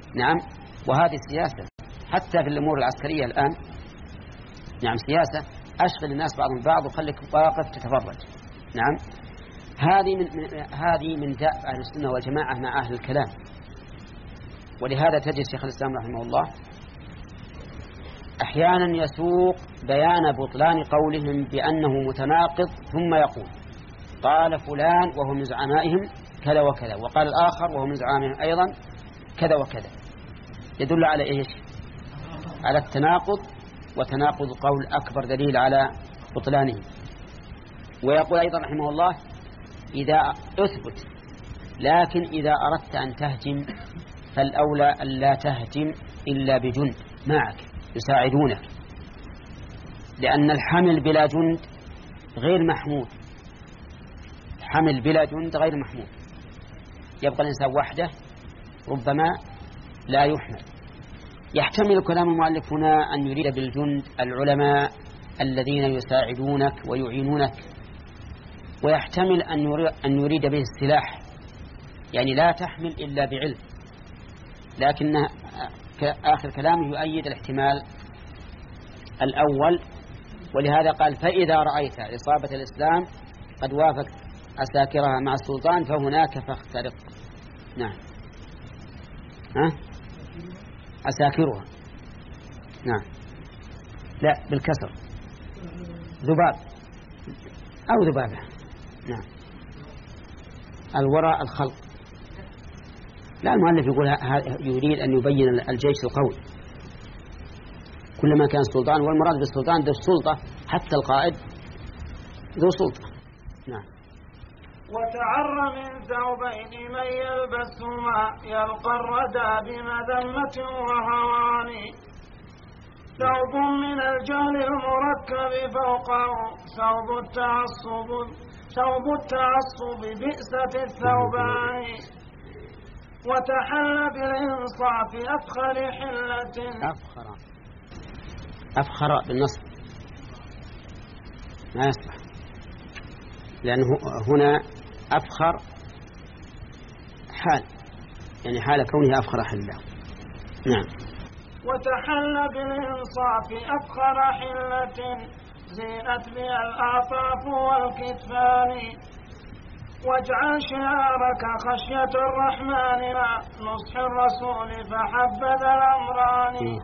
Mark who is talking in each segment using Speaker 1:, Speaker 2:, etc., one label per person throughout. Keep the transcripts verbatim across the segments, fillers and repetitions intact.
Speaker 1: نعم. وهذه السياسة حتى في الأمور العسكرية الآن. نعم سياسة، أشغل الناس بعضهم بعض وخليك واقف تتفرج. نعم. هذه من, من هذه من داء أهل السنة والجماعة مع أهل الكلام. ولهذا تجد شيخ الإسلام رحمه الله أحيانا يسوق بيان بطلان قولهم بأنه متناقض، ثم يقول قال فلان وهو من زعمائهم كذا وكذا، وقال الآخر وهو من زعمائهم أيضا كذا وكذا، يدل على إيش؟ على التناقض، وتناقض قول أكبر دليل على بطلانه. ويقول أيضا رحمه الله إذا أثبت، لكن إذا أردت أن تهجم فالأولى أن لا تهجم إلا بجند معك يساعدونك، لأن الحمل بلا جند غير محمود. الحمل بلا جند غير محمود، يبقى الإنسان وحده ربما لا يحمل. يحتمل كلام المؤلف هنا أن يريد بالجند العلماء الذين يساعدونك ويعينونك، ويحتمل أن يريد به السلاح، يعني لا تحمل إلا بعلم. لكن آخر كلامه يؤيد الاحتمال الأول، ولهذا قال فإذا رأيت إصابة الإسلام قد وافقت أساكرها مع السلطان فهناك فاخترق. نعم. ها؟ أساكرها. نعم. لا بالكسر، ذباب أو ذبابة. نعم. الوراء الخلق. لا، المؤلف يقول يريد أن يبين الجيش القوي كلما كان سلطان، والمراد بالسلطان ذو السلطة، حتى القائد ذو سلطة. نعم.
Speaker 2: وتعر من ثوبين من يلبسهما يلقى الردى بمذمة وهوان، ثوب من الجهل المركب فوقه ثوب التعصب ثوب التعصب بئسة الثوبان، وتحل بالإنصاف أفخر حلة.
Speaker 1: أفخر أفخر بالنصب ما يصلح، لأنه هنا أفخر حال، يعني حال كونه أفخر حلة. نعم.
Speaker 2: وتحل بالإنصاف أفخر حلة زينت بها الأعطاف والكتفان، واجعل شعارك خشية الرحمن مع نصح الرسول فحبذ الأمران،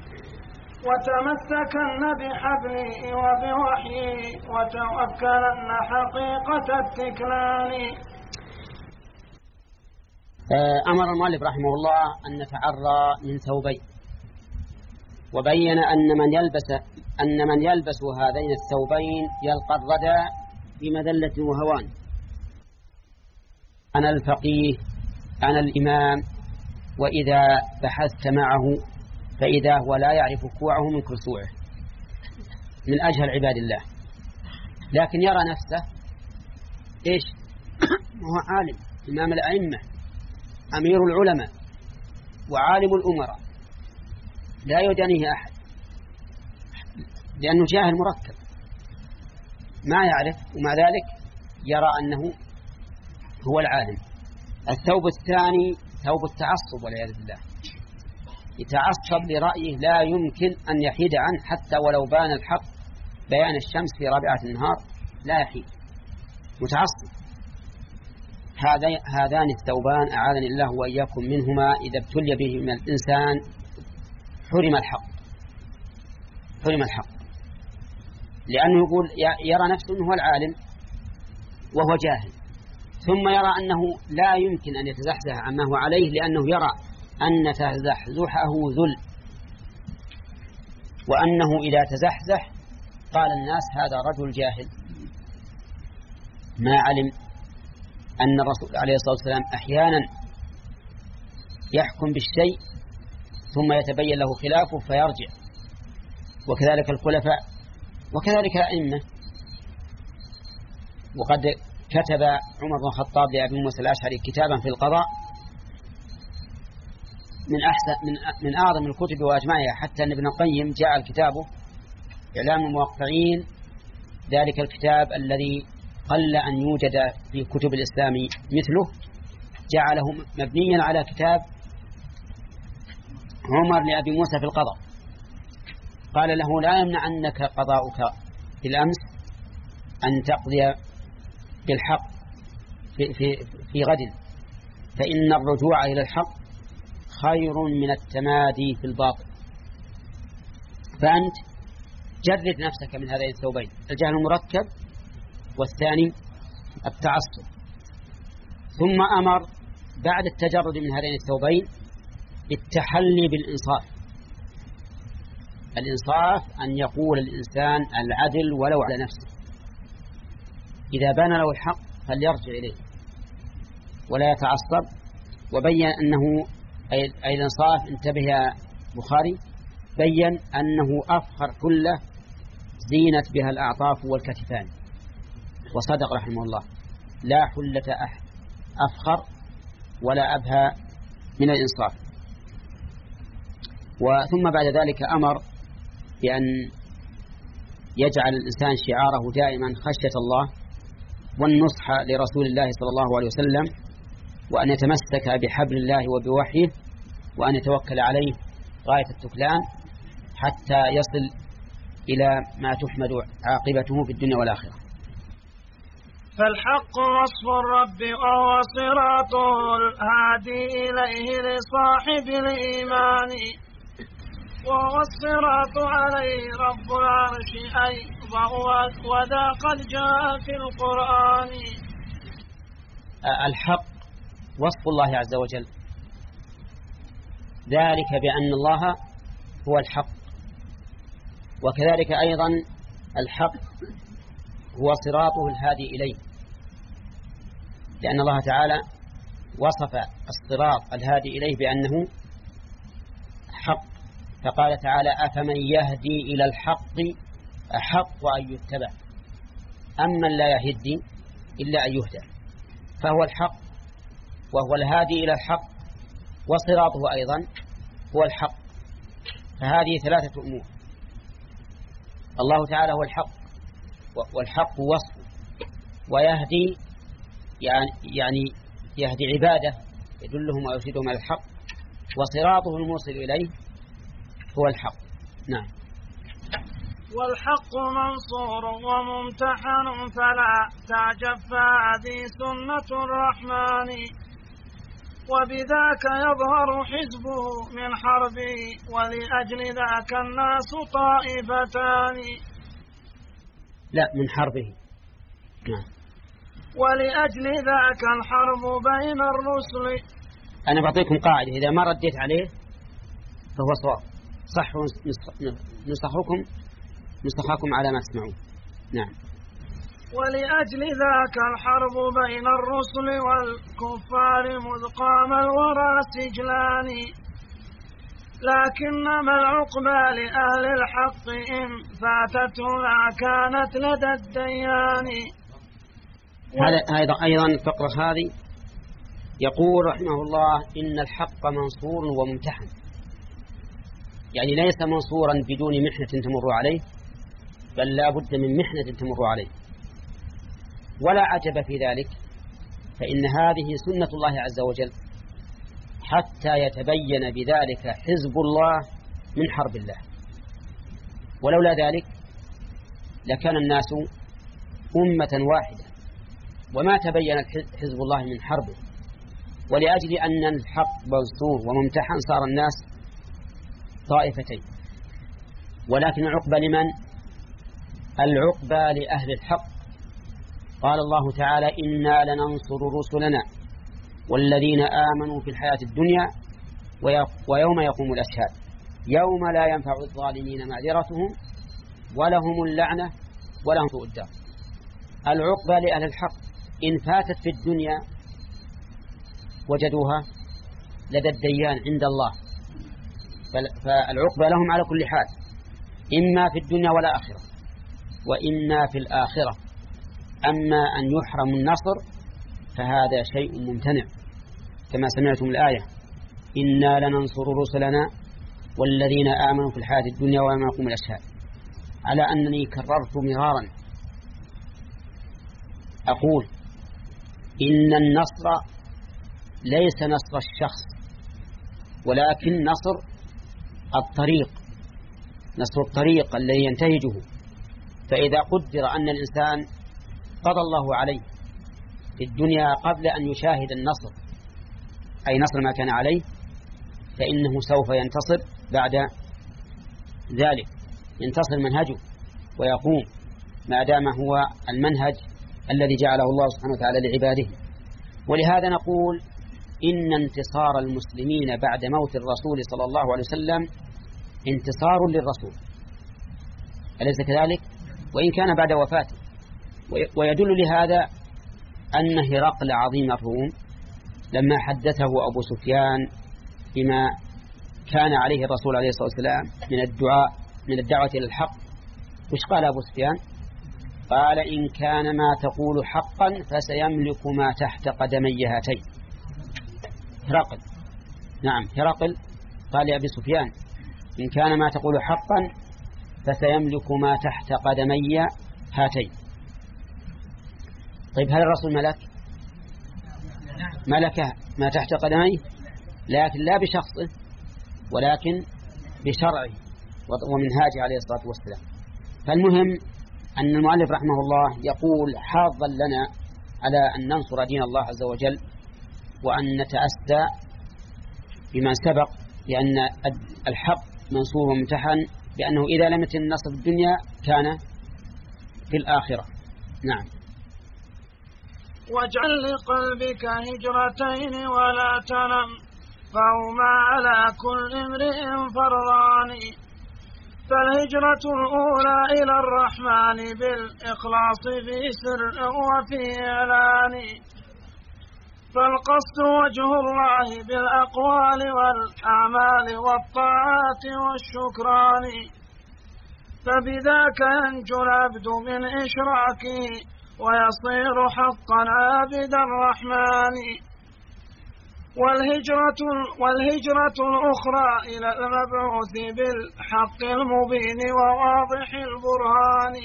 Speaker 2: وتمسكن بحبلي وبوحيي وتوكلن حقيقة التكلان.
Speaker 1: أمر المؤلف رحمه الله أن نتعرى من ثوبين، وبين أن من يلبس أن من يلبس هذين الثوبين يلقى الردى بمذلة وهوان. أنا الفقيه أنا الإمام، وإذا بحثت معه فإذا هو لا يعرف كوعه من كسوعه، من أجهل عباد الله، لكن يرى نفسه إيش؟ هو عالم، إمام الأئمة، أمير العلماء، وعالم الأمراء، لا يدانيه أحد، لأنه جاهل مركب ما يعرف، ومع ذلك يرى أنه هو العالم. الثوب الثاني ثوب التعصب والعياذ بالله، يتعصب لرأيه لا يمكن أن يحيد عنه، حتى ولو بان الحق بيان الشمس في رابعة النهار لا يحيد، متعصب. هذان الثوبان أعاذني الله وإياكم منهما إذا ابتلي به من الإنسان حرم الحق، حرم الحق، لأنه يقول يرى نفسه أنه هو العالم وهو جاهل، ثم يرى أنه لا يمكن أن يتزحزح عما هو عليه، لأنه يرى أن تزحزحه ذل، وأنه إذا تزحزح قال الناس هذا رجل جاهل ما علم أن الرسول عليه الصلاة والسلام أحيانا يحكم بالشيء ثم يتبين له خلافه فيرجع، وكذلك الخلفاء وكذلك الأئمة. وقد كتب عمر بن الخطاب لأبي موسى الأشعري كتابا في القضاء من أحسن من من أعظم الكتب وأجمعها، حتى أن ابن القيم جعل كتابه إعلام الموقعين ذلك الكتاب الذي قل أن يوجد في كتب الإسلام مثله، جعله مبنيا على كتاب عمر لأبي موسى في القضاء، قال له لا يمنعنك قضاؤك في الأمس أن تقضي بالحق في, في, في غد، فإن الرجوع إلى الحق خير من التمادي في الباطل. فأنت جرد نفسك من هذين الثوبين، الجهل المركب والثاني التعصب. ثم أمر بعد التجرد من هذين الثوبين بالتحلي بالإنصاف. الإنصاف أن يقول الإنسان العدل ولو على نفسه، إذا بان له الحق فليرجع إليه ولا يتعصب. وبين أنه أي الإنصاف، انتبه يا بخاري، بين أنه أفخر كله زينت بها الأعطاف والكتفان، وصدق رحمه الله، لا حلة أحد أفخر ولا أبهى من الإنصاف. وثم بعد ذلك أمر بأن يجعل الإنسان شعاره دائما خشية الله والنصح لرسول الله صلى الله عليه وسلم، وأن يتمسك بحبل الله وبوحيه، وأن يتوكل عليه غاية التكلان حتى يصل إلى ما تحمد عاقبته في الدنيا والآخرة.
Speaker 2: فالحق وصف الرب وهو صراط الهادي إليه لصاحب الإيمان، وهو الصراط عليه رب العرش أيضا، وذا قد جاء في القرآن.
Speaker 1: الحق وصف الله عز وجل، ذلك بأن الله هو الحق، وكذلك أيضا الحق هو صراطه الهادي إليه، لأن الله تعالى وصف الصراط الهادي إليه بأنه حق، فقال تعالى أفمن يهدي إلى الحق أحق أن يتبع أمن لا يهدي إلا أن يهدى، فهو الحق وهو الهادي إلى الحق، وصراطه أيضا هو الحق. فهذه ثلاثة أمور، الله تعالى هو الحق، والحق وصفه، ويهدي يعني, يعني يهدي عباده يدلهم ويرشدهم على الحق، وصراطه الموصل إليه هو الحق. نعم.
Speaker 2: والحق منصور وممتحن فلا تعجب، فهذه سنة الرحمن، وبذاك يظهر حزبه من حربه، ولأجل ذاك الناس طائفتان.
Speaker 1: لا، من حربه. نعم.
Speaker 2: ولأجل ذاك الحرب بين الرسل.
Speaker 1: أنا بعطيكم قاعدة، إذا ما رديت عليه فهو صواب، صحوا نصحكم نصحكم على ما تسمعون. نعم.
Speaker 2: ولأجل ذاك الحرب بين الرسل والكفار مذ قام الورى سجلان، لكنما العقبى لأهل الحق إن فاتتنا كانت لدى الديان.
Speaker 1: هذا أيضا أيضا الفقرة هذه يقول رحمه الله إن الحق منصور وممتحن، يعني ليس منصورا بدون محنة تمر عليه، بل لا بد من محنة تمر عليه. ولا عجب في ذلك، فإن هذه سنة الله عز وجل، حتى يتبين بذلك حزب الله من حرب الله. ولولا ذلك لكان الناس أمة واحدة وما تبين حزب الله من حربه. ولأجل أن الحق منصور وممتحن صار الناس طائفتين، ولكن العقبى لمن؟ العقبى لأهل الحق. قال الله تعالى إنا لننصر رسلنا والذين آمنوا في الحياة الدنيا ويوم يقوم الأشهاد يوم لا ينفع الظالمين معذرتهم ولهم اللعنة ولهم سوء الدار. العقبى لأهل الحق إن فاتت في الدنيا وجدوها لدى الديان عند الله، فالعقبى لهم على كل حال، إما في الدنيا ولا آخرة، وإما في الآخرة. أما أن يحرم النصر فهذا شيء ممتنع، كما سمعتم الآية إنا لننصر رسلنا والذين آمنوا في الحياة الدنيا ويوم يقوم الأشهاد. على أنني كررت مرارا أقول إن النصر ليس نصر الشخص، ولكن نصر الطريق، نصر الطريق الذي ينتهجه. فإذا قدر أن الإنسان قضى الله عليه في الدنيا قبل أن يشاهد النصر، أي نصر ما كان عليه، فإنه سوف ينتصر بعد ذلك، ينتصر منهجه ويقوم ما دام هو المنهج الذي جعله الله سبحانه وتعالى لعباده. ولهذا نقول إن انتصار المسلمين بعد موت الرسول صلى الله عليه وسلم انتصار للرسول، أليس كذلك؟ وإن كان بعد وفاته. ويدل لهذا أن هرقل عظيم الروم لما حدثه أبو سفيان بما كان عليه الرسول عليه الصلاة والسلام من الدعاء من الدعوة إلى الحق، وش قال أبو سفيان؟ قال: إن كان ما تقول حقا فسيملك ما تحت قدمي هاتين. هرقل، نعم هرقل قال لأبي سفيان: إن كان ما تقول حقا فسيملك ما تحت قدمي هاتين. طيب هل الرسول ملك؟ ملك ما تحت قدميه، لكن لا بشخصه ولكن بشرعه ومنهاجه عليه الصلاة والسلام. فالمهم أن المؤلف رحمه الله يقول حاضا لنا على أن ننصر دين الله عز وجل، وأن نتأسى بما سبق، لأن الحق منصور وممتحن، لأنه إذا لم يتم النصر في الدنيا كان في الآخرة. نعم.
Speaker 2: واجعل لقلبك هجرتين ولا تنم، فهما على كل امرئ فرضان، فالهجرة الأولى إلى الرحمن بالإخلاص في سر وفي إعلان، فالقصد وجه الله بالأقوال والأعمال والطاعات والشكران، فبذاك ينجو العبد من إشراكه ويصير حقا عابد الرحمن. والهجرة, والهجرة الأخرى إلى المبعوث بالحق المبين وواضح البرهان،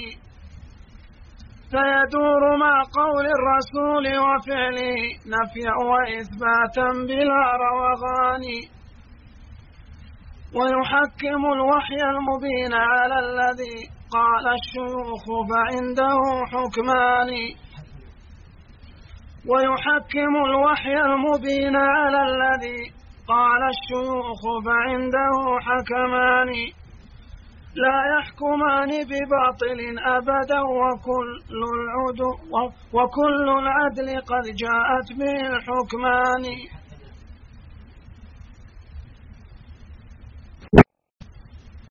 Speaker 2: فيدور مع قول الرسول وفعله نفيا وإثباتا بلا روغان، ويحكم الوحي المبين على الذي قال الشيوخ فعنده حكمان، ويحكم الوحي المبين على الذي قال الشيوخ فعنده حكمان، لا يحكمان بباطل أبدا، وكل العدل, وكل العدل قد جاءت به الحكمان.